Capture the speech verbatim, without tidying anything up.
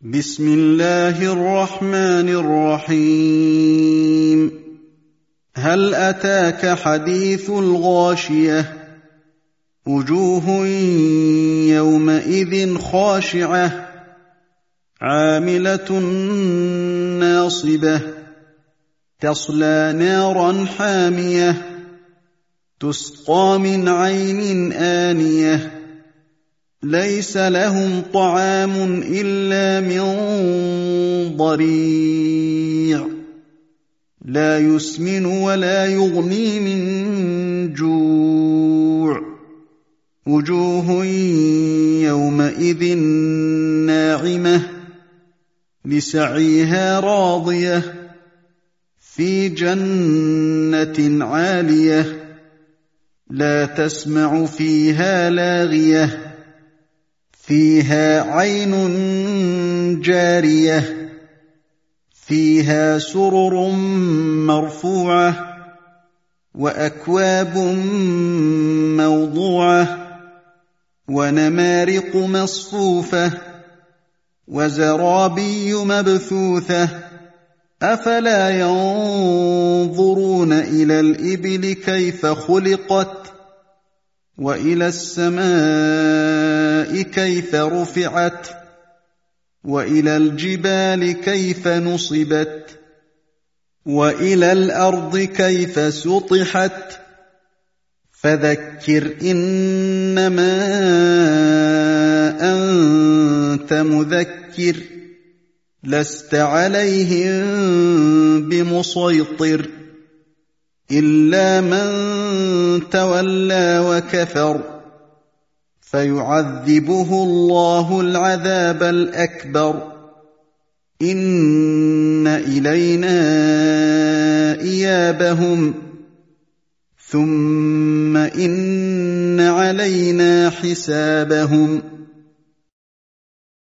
بسم الله الرحمن الرحيم هل أتاك حديث الغاشية وجوه يومئذ خاشعة عاملة ناصبة تصلى نارا حامية تسقى من عين آنية ليس لهم طعام إلا من ضريع لا يسمن ولا يغني من جوع وجوه يومئذ ناعمة لسعيها راضية في جنة عالية لا تسمع فيها لاغية فيها عين جارية فيها سرر مرفوعة وأكواب موضوعة ونمارق مصفوفة وزرابي مبثوثة أفلا ينظرون إلى الإبل كيف خلقت وإلى السماء كيف رفعت وإلى الجبال كيف نصبت وإلى الأرض كيف سطحت فذكر إنما أنت مذكر لست عليهم بمسيطر إلا من تولى وكفر فيعذبه الله العذاب الأكبر إن إلينا إيابهم ثم إن علينا حسابهم